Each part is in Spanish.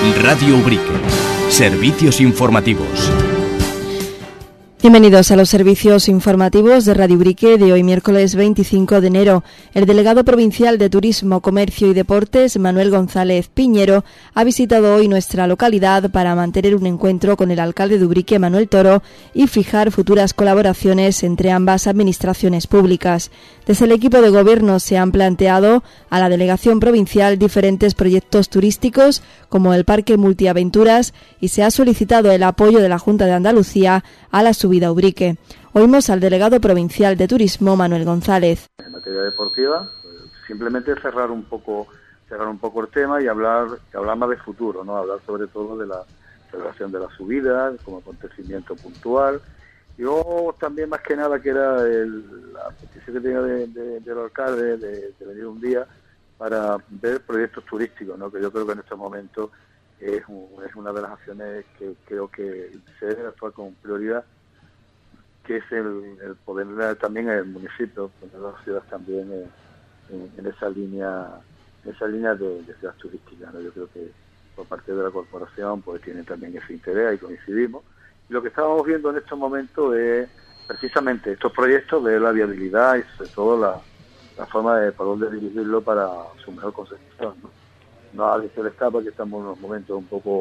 Radio Ubrique. Servicios informativos. Bienvenidos a los servicios informativos de Radio Ubrique de hoy, miércoles 25 de enero. El delegado provincial de Turismo, Comercio y Deportes, Manuel González Piñero, ha visitado hoy nuestra localidad para mantener un encuentro con el alcalde de Ubrique, Manuel Toro, y fijar futuras colaboraciones entre ambas administraciones públicas. Desde el equipo de gobierno se han planteado a la delegación provincial diferentes proyectos turísticos, como el Parque Multiaventuras, y se ha solicitado el apoyo de la Junta de Andalucía a la subida a Ubrique. Oímos al delegado provincial de Turismo, Manuel González. En materia deportiva, simplemente cerrar un poco el tema y hablar más de futuro, ¿no? Hablar sobre todo de la celebración de la subida como acontecimiento puntual. Yo también, más que nada, que era la petición que tenía del alcalde de venir un día para ver proyectos turísticos, ¿no? Que yo creo que en estos momentos es una de las acciones que creo que se debe actuar con prioridad, que es el poder también en el municipio, poner las ciudades también en esa línea de ciudad turística, ¿no? Yo creo que por parte de la corporación pues tienen también ese interés y coincidimos. Y lo que estábamos viendo en estos momentos es precisamente estos proyectos, de la viabilidad y sobre todo la forma de por dónde dirigirlo para su mejor consecución, ¿no? No a nadie se le escapa que estamos en unos momentos un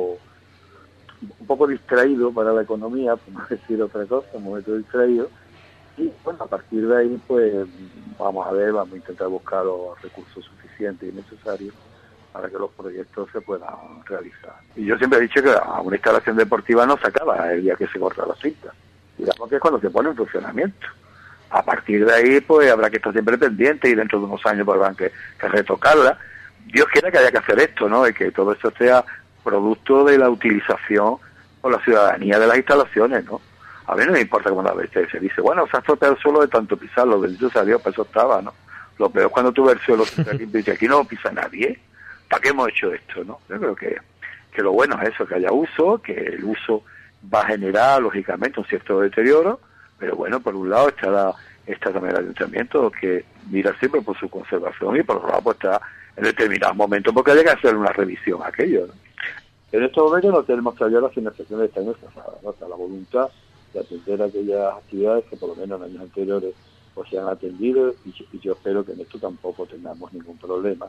poco distraídos para la economía, por no decir otra cosa, un momento distraído. Y bueno, a partir de ahí pues vamos a intentar buscar los recursos suficientes y necesarios para que los proyectos se puedan realizar. Y yo siempre he dicho que una instalación deportiva no se acaba el día que se corta la cinta, digamos que es cuando se pone en funcionamiento. A partir de ahí pues habrá que estar siempre pendiente y dentro de unos años pues habrá que retocarla. Dios quiera que haya que hacer esto, ¿no? Y que todo esto sea producto de la utilización por la ciudadanía de las instalaciones, ¿no? A mí no me importa cómo la veces se dice, bueno, se ha estropeado el suelo de tanto pisarlo, bendito sea Dios, para eso estaba, ¿no? Lo peor es cuando tú ves el suelo limpio y dices, aquí no pisa nadie, ¿para qué hemos hecho esto, no? Yo creo que lo bueno es eso, que haya uso, que el uso va a generar, lógicamente, un cierto deterioro, pero bueno, por un lado está también el ayuntamiento, que mira siempre por su conservación, y por otro lado pues está en determinados momentos porque hay que hacer una revisión a aquello, ¿no? En estos momentos no tenemos todavía las financiaciones de este año cerradas, ¿no? Está la voluntad de atender aquellas actividades que por lo menos en años anteriores pues se han atendido, y yo espero que en esto tampoco tengamos ningún problema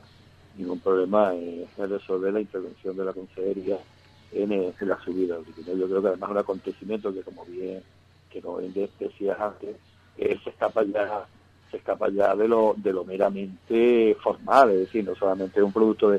en resolver la intervención de la consejería en la subida. Yo creo que además es un acontecimiento que, como bien decías antes, se escapa ya de lo meramente formal, es decir, no solamente es un producto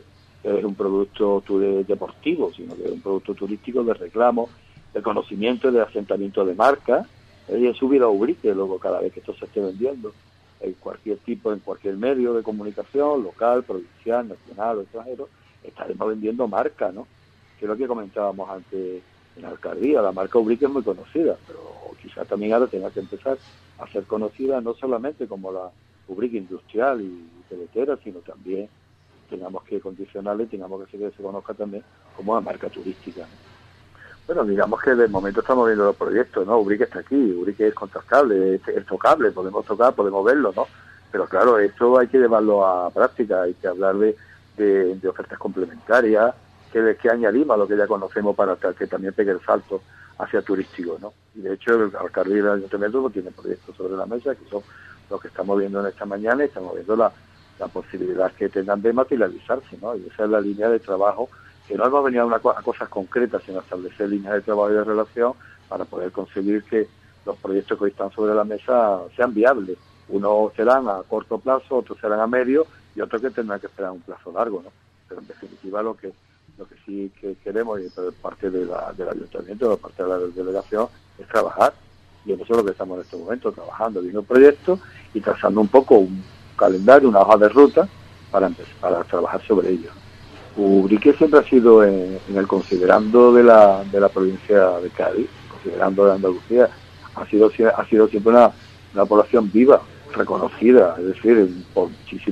deportivo, sino que es un producto turístico de reclamo, de conocimiento, de asentamiento de marca, y de subida a Ubrique, luego cada vez que esto se esté vendiendo en cualquier medio de comunicación, local, provincial, nacional o extranjero, estaremos vendiendo marca, ¿no? Que es lo que comentábamos antes en la alcaldía. La marca Ubrique es muy conocida, pero quizás también ahora tenga que empezar a ser conocida no solamente como la Ubrique industrial y peletera, sino también tengamos que condicionarle, tengamos que hacer que se conozca también como una marca turística, ¿no? Bueno, digamos que de momento estamos viendo los proyectos, ¿no? Ubrique está aquí, Ubrique es contactable, es tocable, podemos tocar, podemos verlo, ¿no? Pero claro, esto hay que llevarlo a práctica, hay que hablar de ofertas complementarias, que añadimos a lo que ya conocemos para que también pegue el salto hacia turístico, ¿no? Y de hecho el alcalde y el ayuntamiento tiene proyectos sobre la mesa que son los que estamos viendo en esta mañana, y estamos viendo la posibilidad que tengan de materializarse, ¿no? Y esa es la línea de trabajo, que no hemos venido a cosas concretas, sino a establecer líneas de trabajo y de relación para poder conseguir que los proyectos que hoy están sobre la mesa sean viables. Unos serán a corto plazo, otros serán a medio y otros que tendrán que esperar un plazo largo, ¿no? Pero en definitiva lo que sí que queremos, y por parte del ayuntamiento, por parte de la delegación, es trabajar. Y en eso es lo que estamos en este momento, trabajando, viendo proyectos y trazando un poco un calendario, una hoja de ruta para trabajar sobre ello. Ubrique siempre ha sido en el considerando de la provincia de Cádiz, considerando de Andalucía, ha sido siempre una población viva, reconocida, es decir, por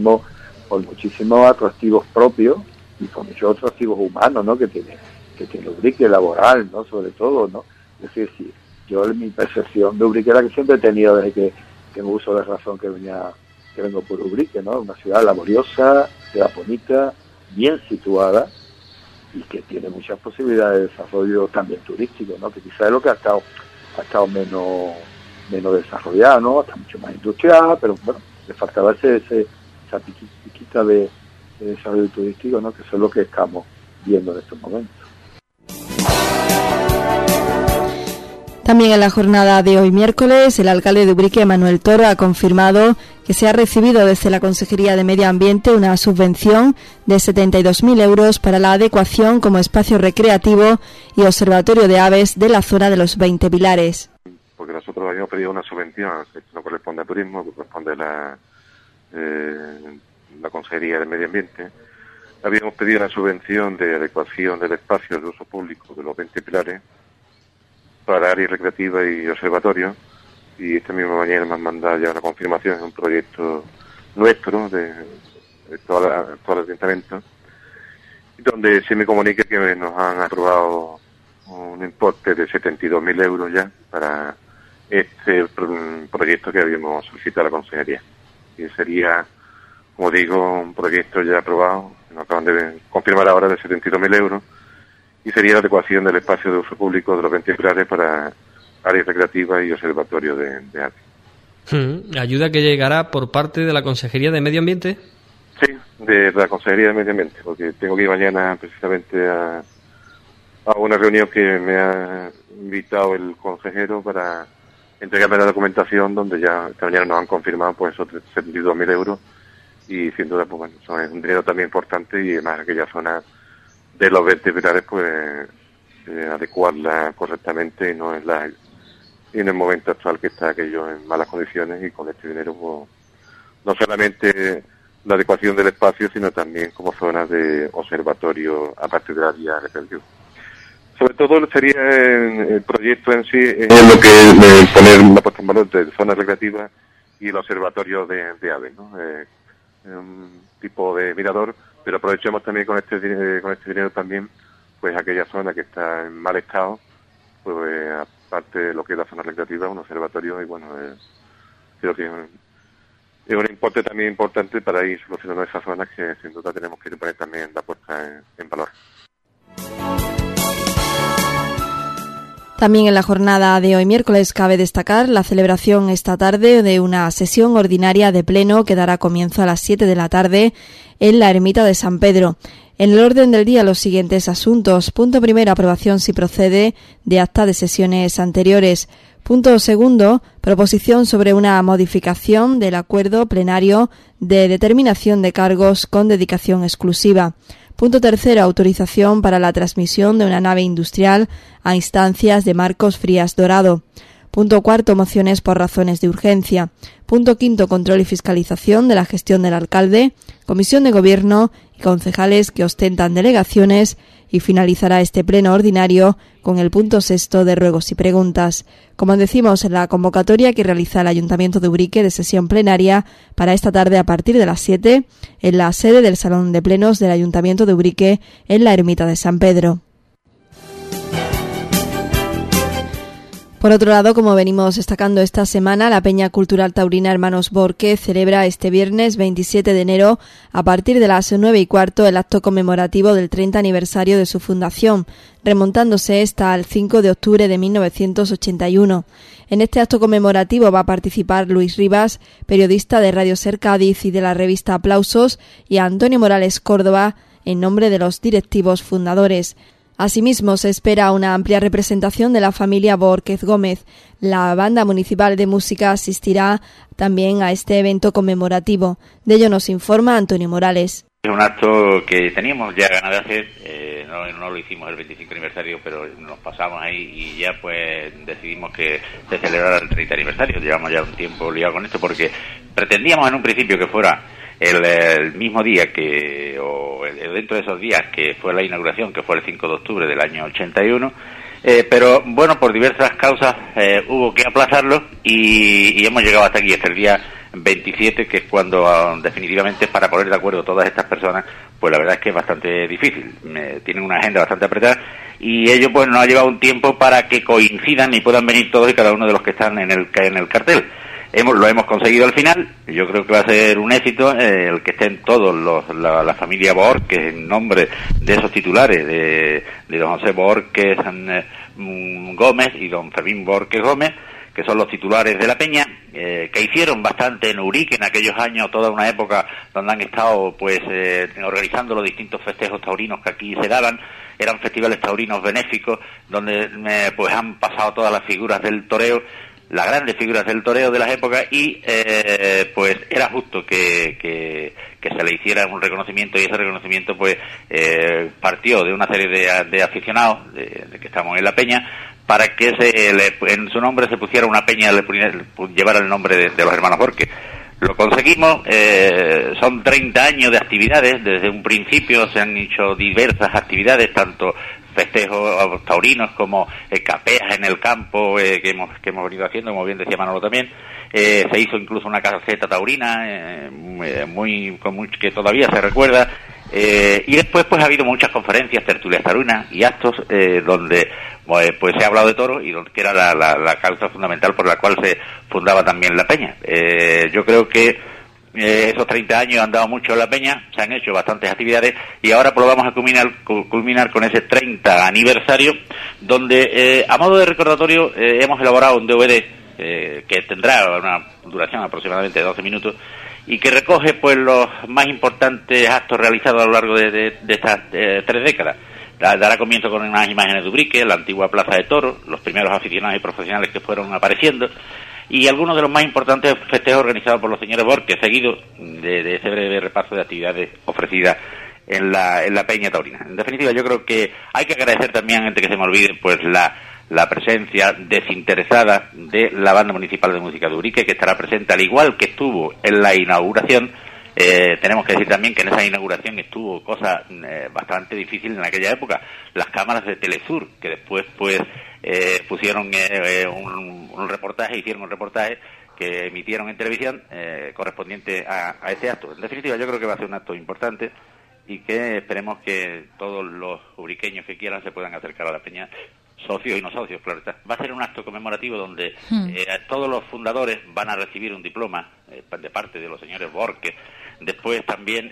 muchísimos atractivos propios y por muchos atractivos humanos, ¿no? que tiene Ubrique, laboral, ¿no? Sobre todo, ¿no? Es decir, sí, yo en mi percepción de Ubrique era que siempre he tenido desde que tengo uso de razón que vengo por Ubrique, ¿no? Una ciudad laboriosa, ciudad bonita, bien situada, y que tiene muchas posibilidades de desarrollo también turístico, ¿no? Que quizás es lo que ha estado menos desarrollado, ¿no? Está mucho más industrial, pero bueno, le faltaba esa piquita de desarrollo turístico, ¿no? Que eso es lo que estamos viendo en estos momentos. También en la jornada de hoy miércoles, el alcalde de Ubrique, Manuel Toro, ha confirmado que se ha recibido desde la Consejería de Medio Ambiente una subvención de 72.000 euros para la adecuación como espacio recreativo y observatorio de aves de la zona de los 20 Pilares. Porque nosotros habíamos pedido una subvención, esto no corresponde a turismo, corresponde a la Consejería de Medio Ambiente. Habíamos pedido una subvención de adecuación del espacio de uso público de los 20 Pilares para áreas recreativas y observatorios, y esta misma mañana me han mandado ya una confirmación, es un proyecto nuestro de todo el ayuntamiento, donde se me comunica que nos han aprobado un importe de 72.000 euros ya para este proyecto que habíamos solicitado a la Consejería. Y sería, como digo, un proyecto ya aprobado, que nos acaban de confirmar ahora, de 72.000 euros, y sería la adecuación del espacio de uso público de los 20 Pilares para áreas recreativas y observatorio de aves. ¿Ayuda que llegará por parte de la Consejería de Medio Ambiente? Sí, de la Consejería de Medio Ambiente, porque tengo que ir mañana precisamente a una reunión que me ha invitado el consejero para entregarme la documentación, donde ya esta mañana nos han confirmado pues esos 72.000 euros, y sin duda pues bueno, son un dinero también importante, y además aquella zona de los 20 Pilares pues adecuarla correctamente, y no en el momento actual que está aquello en malas condiciones, y con este dinero pues, no solamente la adecuación del espacio, sino también como zonas de observatorio aparte de la área recreativa. Sobre todo sería el proyecto en sí, en lo que poner una puesta en valor de zonas recreativas y el observatorio de aves, ¿no? Un tipo de mirador, pero aprovechemos también con este dinero también pues aquella zona que está en mal estado, pues aparte de lo que es la zona recreativa, un observatorio, y bueno, creo que es un importe también importante para ir solucionando esas zonas que sin duda tenemos que poner también la puesta en valor. También en la jornada de hoy miércoles cabe destacar la celebración esta tarde de una sesión ordinaria de pleno que dará comienzo a las 7 de la tarde en la ermita de San Pedro. En el orden del día los siguientes asuntos. Punto primero, aprobación si procede de acta de sesiones anteriores. Punto segundo, proposición sobre una modificación del acuerdo plenario de determinación de cargos con dedicación exclusiva. Punto tercero, autorización para la transmisión de una nave industrial a instancias de Marcos Frías Dorado. Punto cuarto, mociones por razones de urgencia. Punto quinto, control y fiscalización de la gestión del alcalde, comisión de gobierno y concejales que ostentan delegaciones, y finalizará este pleno ordinario con el punto sexto de ruegos y preguntas. Como decimos, en la convocatoria que realiza el Ayuntamiento de Ubrique de sesión plenaria para esta tarde a partir de las 7 en la sede del Salón de Plenos del Ayuntamiento de Ubrique en la ermita de San Pedro. Por otro lado, como venimos destacando esta semana, la Peña Cultural Taurina Hermanos Borque celebra este viernes 27 de enero a partir de las 9:15 el acto conmemorativo del 30 aniversario de su fundación, remontándose hasta el 5 de octubre de 1981. En este acto conmemorativo va a participar Luis Rivas, periodista de Radio Ser Cádiz y de la revista Aplausos, y Antonio Morales Córdoba, en nombre de los directivos fundadores. Asimismo, se espera una amplia representación de la familia Borquez Gómez. La Banda Municipal de Música asistirá también a este evento conmemorativo. De ello nos informa Antonio Morales. Es un acto que teníamos ya ganas de hacer, no lo hicimos el 25 aniversario, pero nos pasamos ahí y ya pues decidimos que se celebrara el 30 aniversario. Llevamos ya un tiempo liado con esto porque pretendíamos en un principio que fuera el mismo día o dentro de esos días que fue la inauguración, que fue el 5 de octubre del año 81, pero bueno, por diversas causas hubo que aplazarlo y hemos llegado hasta aquí, hasta el día 27, que es cuando definitivamente para poner de acuerdo todas estas personas, pues la verdad es que es bastante difícil, tienen una agenda bastante apretada y ello pues nos ha llevado un tiempo para que coincidan y puedan venir todos y cada uno de los que están en el cartel. lo hemos conseguido al final. Yo creo que va a ser un éxito el que estén todos la familia Borges en nombre de esos titulares, de don José Borges Gómez y don Fermín Borges Gómez, que son los titulares de la peña, que hicieron bastante en Urique en aquellos años, toda una época donde han estado pues organizando los distintos festejos taurinos que aquí se daban. Eran festivales taurinos benéficos donde pues han pasado todas las figuras del toreo, las grandes figuras del toreo de las épocas, y pues era justo que se le hiciera un reconocimiento, y ese reconocimiento pues partió de una serie de aficionados de que estamos en la peña, para que en su nombre se pusiera una peña, llevara el nombre de los hermanos Borges. Lo conseguimos, son 30 años de actividades. Desde un principio se han hecho diversas actividades, tanto festejos taurinos como capeas en el campo que hemos venido haciendo, como bien decía Manolo también. Se hizo incluso una caseta taurina que todavía se recuerda. Y después pues ha habido muchas conferencias, tertulias taurinas y actos donde pues se ha hablado de toros, y que era la causa fundamental por la cual se fundaba también la peña. Yo creo que esos 30 años han dado mucho en la peña, se han hecho bastantes actividades, y ahora pues lo vamos a culminar con ese 30 aniversario, donde a modo de recordatorio hemos elaborado un DVD que tendrá una duración aproximadamente de 12 minutos, y que recoge pues los más importantes actos realizados a lo largo de estas 3 décadas. Dará comienzo con unas imágenes de Ubrique, la antigua plaza de toros, los primeros aficionados y profesionales que fueron apareciendo, y algunos de los más importantes festejos organizados por los señores Borges, seguidos de ese breve repaso de actividades ofrecidas en la peña taurina. En definitiva, yo creo que hay que agradecer también, antes que se me olvide, pues la presencia desinteresada de la Banda Municipal de Música de Ubrique, que estará presente, al igual que estuvo en la inauguración. Tenemos que decir también que en esa inauguración estuvo cosa bastante difícil en aquella época, las cámaras de Telesur, que después pues pusieron un reportaje, hicieron un reportaje que emitieron en televisión correspondiente a ese acto. En definitiva, yo creo que va a ser un acto importante, y que esperemos que todos los ubriqueños que quieran se puedan acercar a la peña, socios y no socios, claro está. Va a ser un acto conmemorativo donde todos los fundadores van a recibir un diploma de parte de los señores Borges. Después también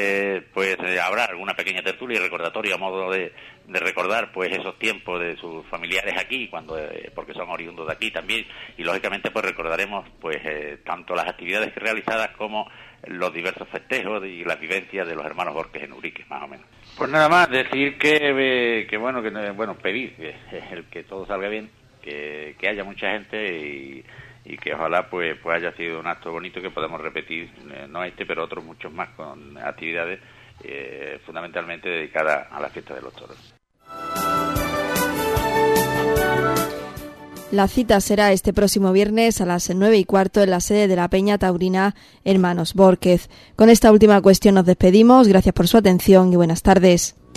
habrá alguna pequeña tertulia y recordatorio a modo de recordar pues esos tiempos de sus familiares aquí, porque son oriundos de aquí también, y lógicamente pues recordaremos pues tanto las actividades realizadas como los diversos festejos y las vivencias de los hermanos Borges en Ubrique, más o menos. Pues nada más, decir que pedir que todo salga bien, que haya mucha gente, y que ojalá pues haya sido un acto bonito que podamos repetir, no pero otros muchos más, con actividades fundamentalmente dedicadas a la fiesta de los toros. La cita será este próximo viernes a las 9:15 en la sede de la Peña Taurina Hermanos Borges. Con esta última cuestión nos despedimos. Gracias por su atención y buenas tardes.